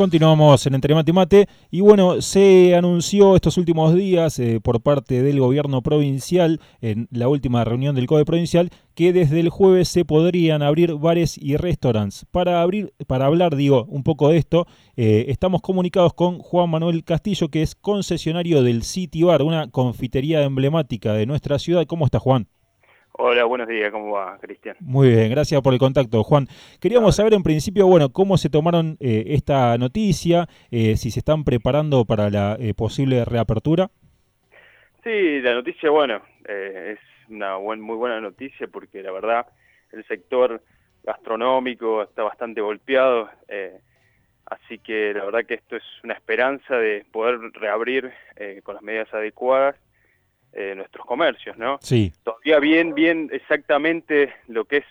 Continuamos en Entre Mate y Mate y bueno, se anunció estos últimos días por parte del gobierno provincial, en la última reunión del COE provincial, que desde el jueves se podrían abrir bares y restaurantes. Para hablar, un poco de esto, estamos comunicados con Juan Manuel Castillo, que es concesionario del City Bar, una confitería emblemática de nuestra ciudad. ¿Cómo está, Juan? Hola, buenos días, ¿cómo va, Cristian? Muy bien, gracias por el contacto, Juan. Queríamos Ahora. saber en principio, cómo se tomaron esta noticia, si se están preparando para la posible reapertura. Sí, la noticia, es una muy buena noticia porque la verdad el sector gastronómico está bastante golpeado, así que la verdad que esto es una esperanza de poder reabrir con las medidas adecuadas nuestros comercios, ¿no? Sí. Todavía bien exactamente lo que es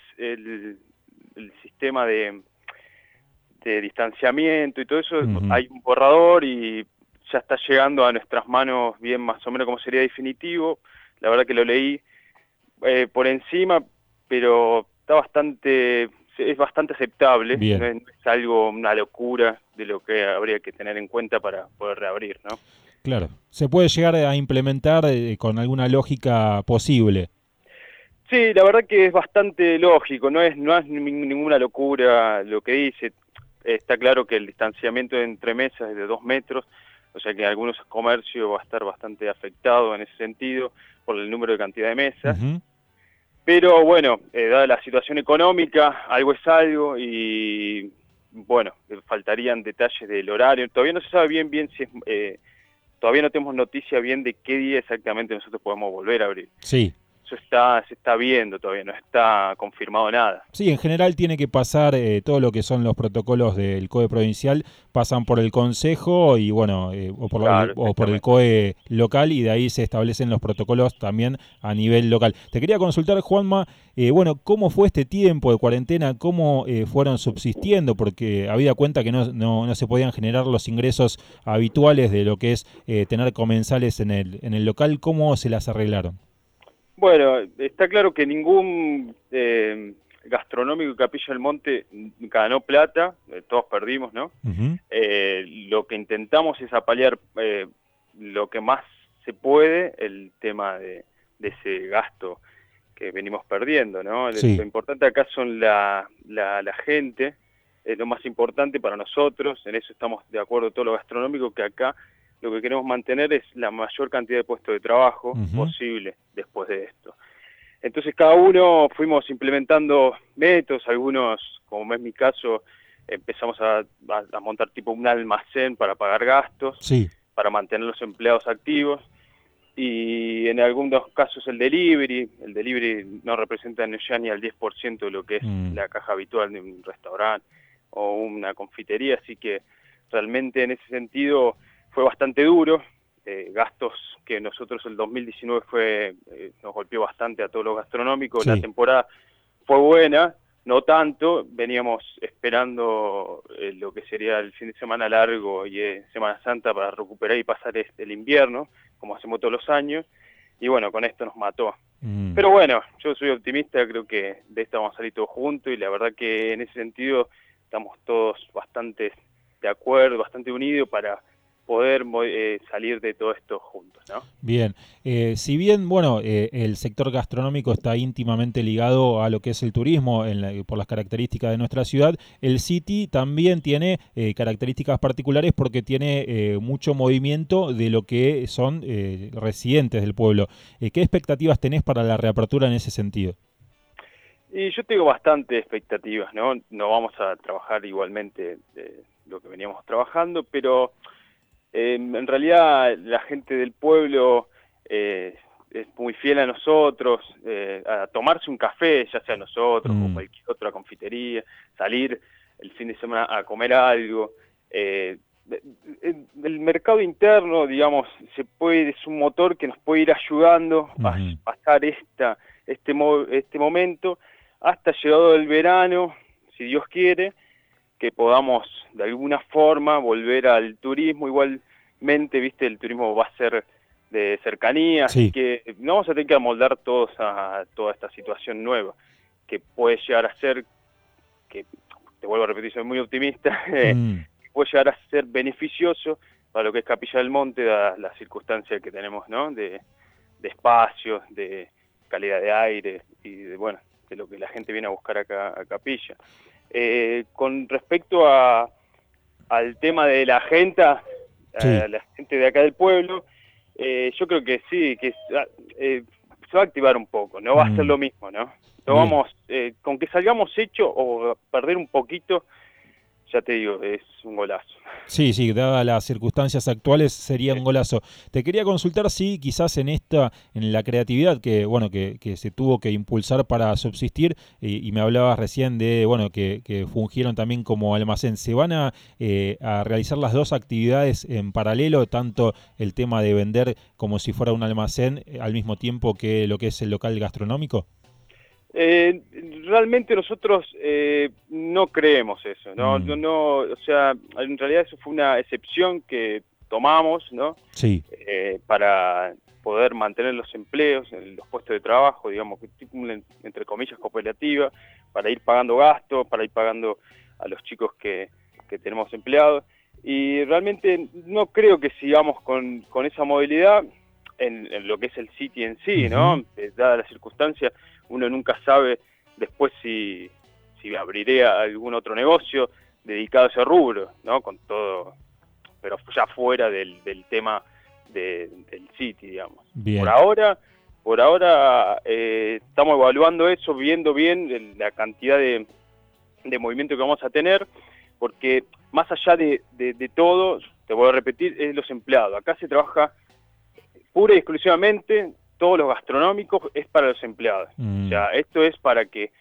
el sistema de distanciamiento y todo eso, Ujú. hay un borrador y ya está llegando a nuestras manos bien más o menos como sería definitivo. La verdad que lo leí por encima, pero es bastante aceptable, Bien, no es algo, una locura de lo que habría que tener en cuenta para poder reabrir, ¿no? claro. Se puede llegar a implementar con alguna lógica posible. Sí, la verdad que es bastante lógico, no es ninguna locura lo que dice. Está claro que el distanciamiento entre mesas es de 2 metros, o sea que en algunos comercios va a estar bastante afectado en ese sentido por el número de cantidad de mesas. Ujú. Pero bueno, dada la situación económica, algo es algo y bueno, faltarían detalles del horario. Todavía no se sabe bien si es, todavía no tenemos noticia bien de qué día exactamente nosotros podemos volver a abrir. Sí. Eso se está viendo todavía, no está confirmado nada. Sí, en general tiene que pasar todo lo que son los protocolos del COE provincial, pasan por el Consejo y Claro, o por el exactamente. COE local y de ahí se establecen los protocolos también a nivel local. Te quería consultar, Juanma, ¿cómo fue este tiempo de cuarentena? ¿Cómo fueron subsistiendo? Porque habida cuenta que no se podían generar los ingresos habituales de lo que es tener comensales en el local, ¿cómo se las arreglaron? Bueno, está claro que ningún gastronómico de Capilla del Monte ganó plata, todos perdimos, ¿no? Ujú. Lo que intentamos es apalear lo que más se puede el tema de ese gasto que venimos perdiendo, ¿no? Lo Sí. importante acá son la gente, es lo más importante para nosotros, en eso estamos de acuerdo todos los gastronómicos, que acá lo que queremos mantener es la mayor cantidad de puestos de trabajo Ujú. posible después de esto. Entonces cada uno fuimos implementando métodos, algunos, como es mi caso, empezamos a montar tipo un almacén para pagar gastos, Sí. para mantener los empleados activos, y en algunos casos el delivery no representa ya ni al 10% de lo que es Mm. la caja habitual de un restaurante o una confitería, así que realmente en ese sentido fue bastante duro, gastos que nosotros el 2019 nos golpeó bastante a todos los gastronómicos, la Sí. temporada fue buena, no tanto, veníamos esperando lo que sería el fin de semana largo y Semana Santa para recuperar y pasar el invierno, como hacemos todos los años, y bueno, con esto nos mató. Mm. Pero bueno, yo soy optimista, creo que de esto vamos a salir todos juntos y la verdad que en ese sentido estamos todos bastante de acuerdo, bastante unidos para poder salir de todo esto juntos, ¿no? Bien, si bien, el sector gastronómico está íntimamente ligado a lo que es el turismo por las características de nuestra ciudad, el City también tiene características particulares porque tiene mucho movimiento de lo que son residentes del pueblo. ¿Qué expectativas tenés para la reapertura en ese sentido? Y yo tengo bastante expectativas, ¿no? No vamos a trabajar igualmente de lo que veníamos trabajando, pero en realidad la gente del pueblo es muy fiel a nosotros, a tomarse un café, ya sea nosotros o Mm. cualquier otra confitería, salir el fin de semana a comer algo. El mercado interno, digamos, es un motor que nos puede ir ayudando a Ujú. pasar este momento hasta llegado el verano, si Dios quiere, que podamos de alguna forma volver al turismo. Igualmente, viste, el turismo va a ser de cercanía, así Sí. que no vamos a tener que amoldar todos a toda esta situación nueva, que puede llegar a ser, que te vuelvo a repetir, soy muy optimista, Mm. puede llegar a ser beneficioso para lo que es Capilla del Monte, dadas las circunstancias que tenemos, ¿no? De espacios, de calidad de aire y de, bueno, de lo que la gente viene a buscar acá a Capilla. Con respecto al tema de la gente, Sí. la gente de acá del pueblo, yo creo que sí, que se va a activar un poco, no va a ser lo mismo, ¿no? No Bien. vamos, con que salgamos hecho o perder un poquito, ya te digo, es un golazo. Sí, sí, dadas las circunstancias actuales sería un golazo. Te quería consultar si quizás en la creatividad que, bueno, que se tuvo que impulsar para subsistir, y me hablabas recién de, bueno, que fungieron también como almacén. ¿Se van a realizar las dos actividades en paralelo, tanto el tema de vender como si fuera un almacén al mismo tiempo que lo que es el local gastronómico? Realmente nosotros no creemos eso, ¿no? Mm, O sea, en realidad eso fue una excepción que tomamos, ¿no? sí. Para poder mantener los empleos, los puestos de trabajo, digamos, que tipo una, entre comillas, cooperativa, para ir pagando gastos, para ir pagando a los chicos que tenemos empleados. Y realmente no creo que sigamos con esa movilidad en lo que es el City en sí, Ujú. ¿no? Dada la circunstancia, uno nunca sabe después si abriré algún otro negocio dedicado a ese rubro, ¿no? Con todo, pero ya fuera del tema del City, digamos. Por Bien. ahora, estamos evaluando eso, viendo bien la cantidad de movimiento que vamos a tener, porque más allá de todo, te voy a repetir, es los empleados. Acá se trabaja pura y exclusivamente, todos los gastronómicos es para los empleados. O Mm, sea, esto es para que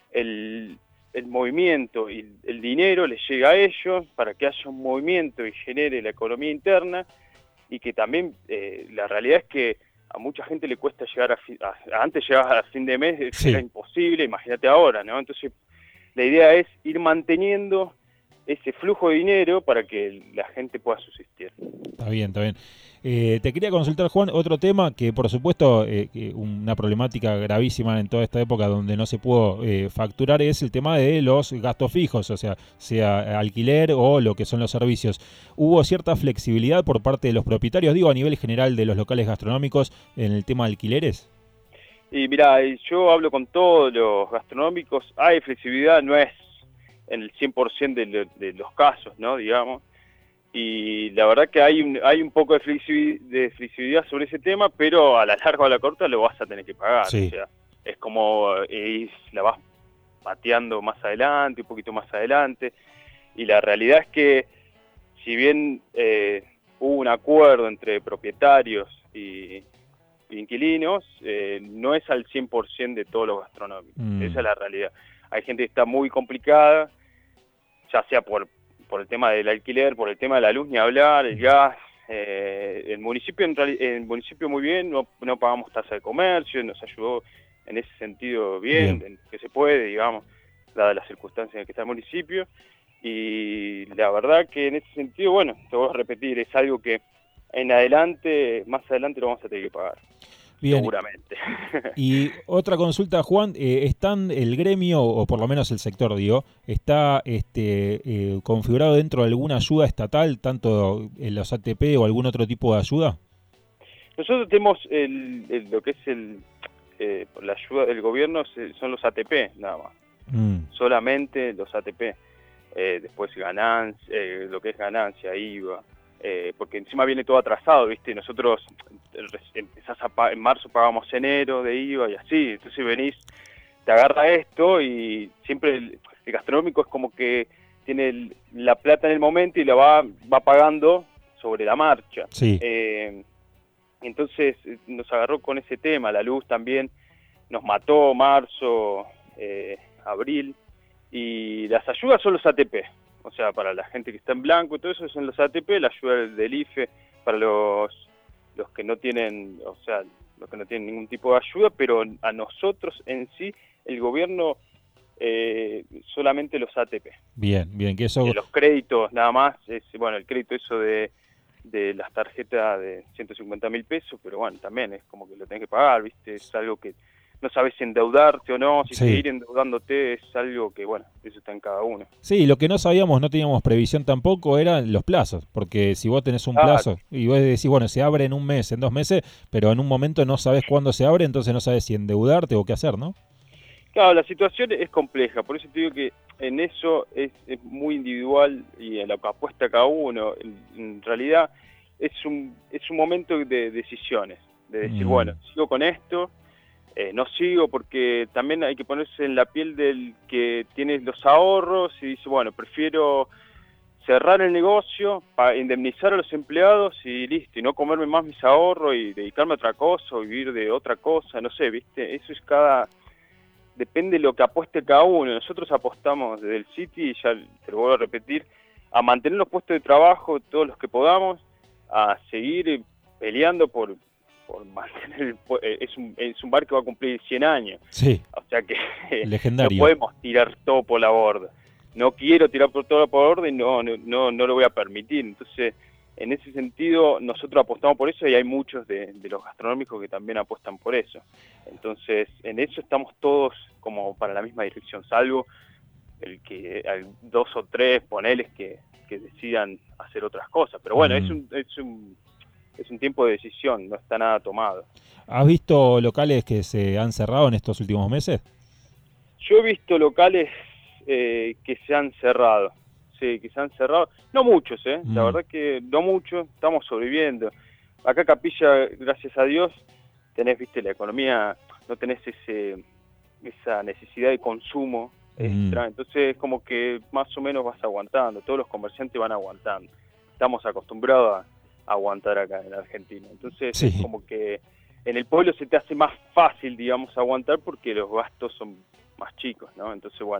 el movimiento y el dinero les llegue a ellos, para que haya un movimiento y genere la economía interna, y que también la realidad es que a mucha gente le cuesta llegar antes llegabas a fin de mes, era sí. imposible, imagínate ahora, ¿no? Entonces, la idea es ir manteniendo ese flujo de dinero para que la gente pueda subsistir. Está bien, está bien. Te quería consultar, Juan, otro tema que, por supuesto, que una problemática gravísima en toda esta época donde no se pudo facturar es el tema de los gastos fijos, o sea alquiler o lo que son los servicios. ¿Hubo cierta flexibilidad por parte de los propietarios, digo, a nivel general de los locales gastronómicos en el tema de alquileres? Y mira, yo hablo con todos los gastronómicos, hay flexibilidad, no es en el 100% de los casos, ¿no? Digamos, y la verdad que hay un poco de flexibilidad sobre ese tema, pero a la larga o a la corta lo vas a tener que pagar, o Sí. sea, es como la vas pateando más adelante, un poquito más adelante, y la realidad es que si bien hubo un acuerdo entre propietarios y inquilinos, no es al 100% de todos los gastronómicos, esa Mm, es la realidad. Hay gente que está muy complicada, ya sea por el tema del alquiler, por el tema de la luz, ni hablar, el gas. El municipio el municipio muy bien, no pagamos tasa de comercio, nos ayudó en ese sentido bien, bien. en que se puede, digamos, dadas las circunstancias en que está el municipio. Y la verdad que en ese sentido, bueno, te voy a repetir, es algo que más adelante lo vamos a tener que pagar, Bien. seguramente. Y otra consulta, Juan, ¿están el gremio, o por lo menos el sector, digo, está configurado dentro de alguna ayuda estatal, tanto en los ATP o algún otro tipo de ayuda? Nosotros tenemos lo que es la ayuda del gobierno, son los ATP, nada más. Mm, Solamente los ATP. Después lo que es ganancia, IVA, porque encima viene todo atrasado, ¿viste? Nosotros en marzo pagamos enero de IVA y así, entonces venís, te agarra esto y siempre el gastronómico es como que tiene la plata en el momento y la va pagando sobre la marcha. sí, Entonces nos agarró con ese tema, la luz también nos mató marzo, abril, y las ayudas son los ATP, o sea, para la gente que está en blanco y todo eso son los ATP, la ayuda del IFE para los que no tienen, o sea, los que no tienen ningún tipo de ayuda, pero a nosotros en sí, el gobierno solamente los ATP. bien, bien, que eso, Los créditos nada más, bueno, el crédito eso de las tarjetas de 150.000 pesos, pero bueno, también es como que lo tenés que pagar, ¿viste? Es algo que no sabes si endeudarte o no, si Sí. seguir endeudándote es algo que, bueno, eso está en cada uno. Sí, lo que no sabíamos, no teníamos previsión tampoco, eran los plazos, porque si vos tenés un plazo y vos decís, bueno, se abre en un mes, en 2 meses, pero en un momento no sabés cuándo se abre, entonces no sabés si endeudarte o qué hacer, ¿no? Claro, la situación es compleja, por eso te digo que en eso es muy individual y en lo que apuesta cada uno. En realidad es un momento de decisiones, de decir, bueno, sigo con esto, no sigo, porque también hay que ponerse en la piel del que tiene los ahorros y dice, bueno, prefiero cerrar el negocio para indemnizar a los empleados y listo, y no comerme más mis ahorros y dedicarme a otra cosa o vivir de otra cosa, no sé, ¿viste? Eso es depende de lo que apueste cada uno. Nosotros apostamos desde el City, ya te lo vuelvo a repetir, a mantener los puestos de trabajo todos los que podamos, a seguir peleando por mantener es un bar que va a cumplir 100 años. Sí. O sea que legendario. no podemos tirar todo por la borda. No quiero tirar todo por la borda y no lo voy a permitir. Entonces, en ese sentido, nosotros apostamos por eso y hay muchos de los gastronómicos que también apuestan por eso. Entonces, en eso estamos todos como para la misma dirección, salvo el que hay 2 o 3 poneles que decidan hacer otras cosas. Pero bueno, es un tiempo de decisión, no está nada tomado. ¿Has visto locales que se han cerrado en estos últimos meses? Yo he visto locales que se han cerrado. Sí, que se han cerrado, no muchos, la verdad que no muchos, estamos sobreviviendo. Acá Capilla, gracias a Dios, tenés, viste, la economía, no tenés esa necesidad de consumo extra, entonces es como que más o menos vas aguantando, todos los comerciantes van aguantando. Estamos acostumbrados a aguantar acá en Argentina, entonces sí. Es como que en el pueblo se te hace más fácil, digamos, aguantar porque los gastos son más chicos, ¿no? Entonces, bueno,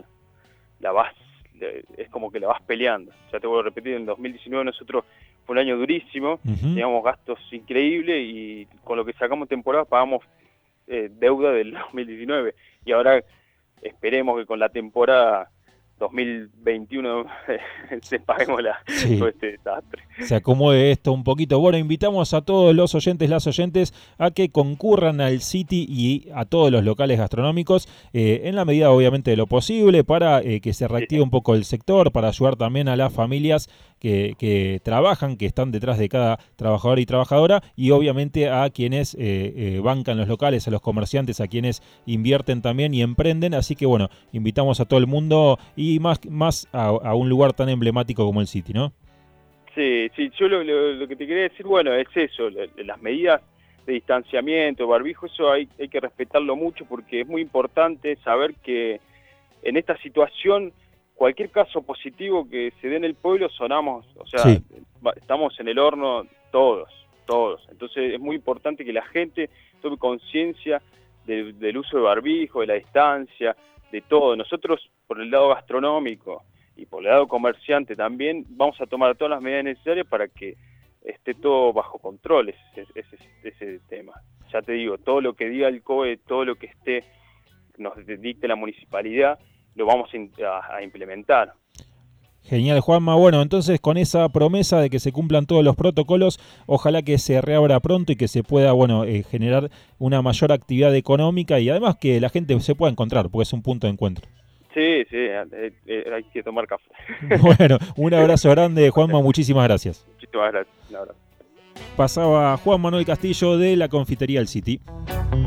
es como que la vas peleando. Ya te vuelvo a repetir, en 2019 nosotros fue un año durísimo, teníamos gastos increíbles y con lo que sacamos temporada pagamos deuda del 2019 y ahora esperemos que con la temporada 2021 se paguemos todo este desastre. Se acomode esto un poquito. Bueno, invitamos a todos los oyentes, las oyentes, a que concurran al City y a todos los locales gastronómicos, en la medida obviamente de lo posible, para que se reactive un poco el sector, para ayudar también a las familias que trabajan, que están detrás de cada trabajador y trabajadora, y obviamente a quienes bancan los locales, a los comerciantes, a quienes invierten también y emprenden. Así que bueno, invitamos a todo el mundo y más a un lugar tan emblemático como el City, ¿no? Sí, yo lo que te quería decir, bueno, es eso, las medidas de distanciamiento, barbijo, eso hay que respetarlo mucho porque es muy importante saber que en esta situación cualquier caso positivo que se dé en el pueblo sonamos, o sea, estamos en el horno todos. Entonces es muy importante que la gente tome conciencia del uso de barbijo, de la distancia, de todo. Nosotros, por el lado gastronómico y por el lado comerciante también, vamos a tomar todas las medidas necesarias para que esté todo bajo control, ese tema. Ya te digo, todo lo que diga el COE, todo lo que nos dicte la municipalidad, lo vamos a implementar. Genial, Juanma. Bueno, entonces con esa promesa de que se cumplan todos los protocolos, ojalá que se reabra pronto y que se pueda, generar una mayor actividad económica y además que la gente se pueda encontrar, porque es un punto de encuentro. Sí, hay que tomar café. Bueno, un abrazo grande, Juanma, muchísimas gracias. Muchísimas gracias, un abrazo. Pasaba Juan Manuel Castillo de la Confitería El City.